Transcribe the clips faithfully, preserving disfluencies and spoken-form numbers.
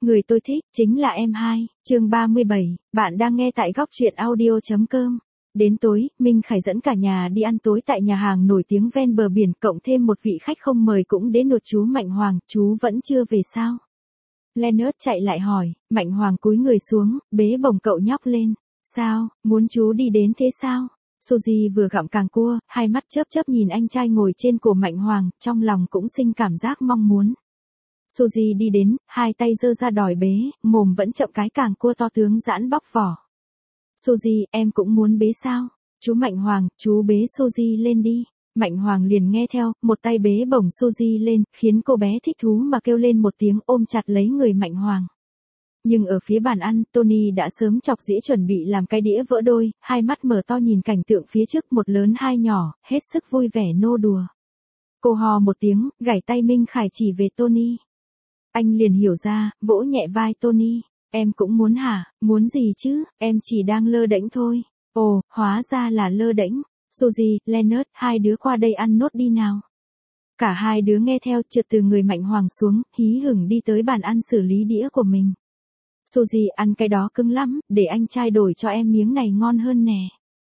Người tôi thích, chính là em hai, chương ba mươi bảy, bạn đang nghe tại góc truyện audio.com. Đến tối, Minh Khải dẫn cả nhà đi ăn tối tại nhà hàng nổi tiếng ven bờ biển, cộng thêm một vị khách không mời cũng đến nột chú Mạnh Hoàng, chú vẫn chưa về sao? Leonard chạy lại hỏi, Mạnh Hoàng cúi người xuống, bế bổng cậu nhóc lên. Sao, muốn chú đi đến thế sao? Suzy vừa gặm càng cua, hai mắt chớp chớp nhìn anh trai ngồi trên cổ Mạnh Hoàng, trong lòng cũng sinh cảm giác mong muốn. Suzy đi đến, hai tay giơ ra đòi bế, mồm vẫn chậm cái càng cua to tướng giãn bóc vỏ. Suzy, em cũng muốn bế sao? Chú Mạnh Hoàng, chú bế Suzy lên đi. Mạnh Hoàng liền nghe theo, một tay bế bổng Suzy lên, khiến cô bé thích thú mà kêu lên một tiếng ôm chặt lấy người Mạnh Hoàng. Nhưng ở phía bàn ăn, Tony đã sớm chọc dĩa chuẩn bị làm cái đĩa vỡ đôi, hai mắt mở to nhìn cảnh tượng phía trước một lớn hai nhỏ, hết sức vui vẻ nô đùa. Cô hò một tiếng, gảy tay Minh Khải chỉ về Tony. Anh liền hiểu ra, vỗ nhẹ vai Tony. Em cũng muốn hả? Muốn gì chứ? Em chỉ đang lơ đễnh thôi. Ồ, hóa ra là lơ đễnh. Suzy, Leonard, hai đứa qua đây ăn nốt đi nào. Cả hai đứa nghe theo, trượt từ người Mạnh Hoàng xuống, hí hửng đi tới bàn ăn xử lý đĩa của mình. Suzy, ăn cái đó cứng lắm, để anh trai đổi cho em miếng này ngon hơn nè.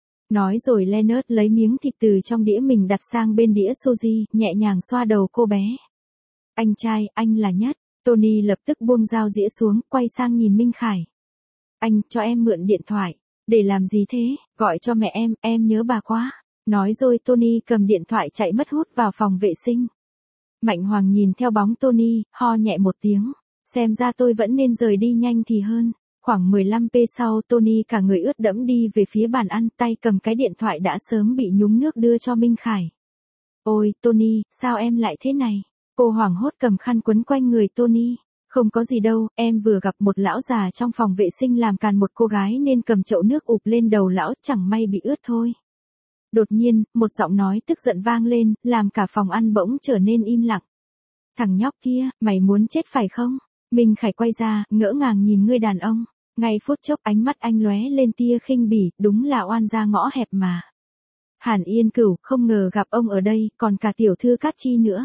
Nói rồi Leonard lấy miếng thịt từ trong đĩa mình đặt sang bên đĩa Suzy, nhẹ nhàng xoa đầu cô bé. Anh trai, anh là nhất. Tony lập tức buông dao dĩa xuống, quay sang nhìn Minh Khải. Anh, cho em mượn điện thoại. Để làm gì thế? Gọi cho mẹ em, em nhớ bà quá. Nói rồi Tony cầm điện thoại chạy mất hút vào phòng vệ sinh. Mạnh Hoàng nhìn theo bóng Tony, ho nhẹ một tiếng. Xem ra tôi vẫn nên rời đi nhanh thì hơn. Khoảng mười lăm phút sau Tony cả người ướt đẫm đi về phía bàn ăn, tay cầm cái điện thoại đã sớm bị nhúng nước đưa cho Minh Khải. Ôi, Tony, sao em lại thế này? Cô hoảng hốt cầm khăn quấn quanh người Tony. Không có gì đâu, em vừa gặp một lão già trong phòng vệ sinh làm càn một cô gái nên cầm chậu nước ụp lên đầu lão, chẳng may bị ướt thôi. Đột nhiên, một giọng nói tức giận vang lên, làm cả phòng ăn bỗng trở nên im lặng. Thằng nhóc kia, mày muốn chết phải không? Minh Khải quay ra, ngỡ ngàng nhìn người đàn ông. Ngay phút chốc ánh mắt anh lóe lên tia khinh bỉ, đúng là oan gia ngõ hẹp mà. Hàn Yên Cửu, không ngờ gặp ông ở đây, còn cả tiểu thư Cát Chi nữa.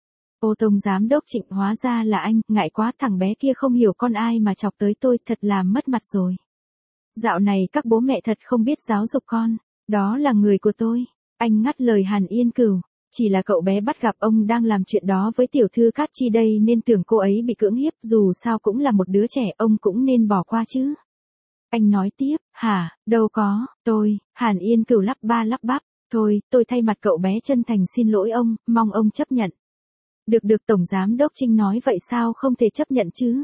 Ô Tổng giám đốc Trịnh, hóa ra là anh, ngại quá, thằng bé kia không hiểu con ai mà chọc tới tôi, thật là mất mặt rồi. Dạo này các bố mẹ thật không biết giáo dục con, đó là người của tôi. Anh ngắt lời Hàn Yên Cửu, chỉ là cậu bé bắt gặp ông đang làm chuyện đó với tiểu thư Cát Chi đây nên tưởng cô ấy bị cưỡng hiếp, dù sao cũng là một đứa trẻ, ông cũng nên bỏ qua chứ. Anh nói tiếp, hả, đâu có, tôi, Hàn Yên Cửu lắp ba lắp bắp, thôi, tôi thay mặt cậu bé chân thành xin lỗi ông, mong ông chấp nhận. Được được, Tổng giám đốc Trinh nói vậy sao không thể chấp nhận chứ?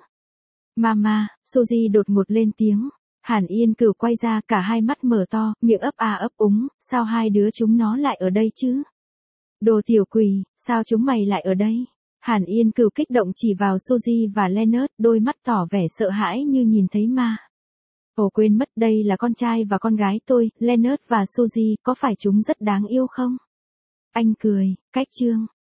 Mama, Suzy đột ngột lên tiếng. Hàn Yên Cửu quay ra, cả hai mắt mở to, miệng ấp a ấp úng, sao hai đứa chúng nó lại ở đây chứ? Đồ tiểu quỷ, sao chúng mày lại ở đây? Hàn Yên Cửu kích động chỉ vào Suzy và Leonard, đôi mắt tỏ vẻ sợ hãi như nhìn thấy ma. Ồ, quên mất, đây là con trai và con gái tôi, Leonard và Suzy, có phải chúng rất đáng yêu không? Anh cười, cách chương.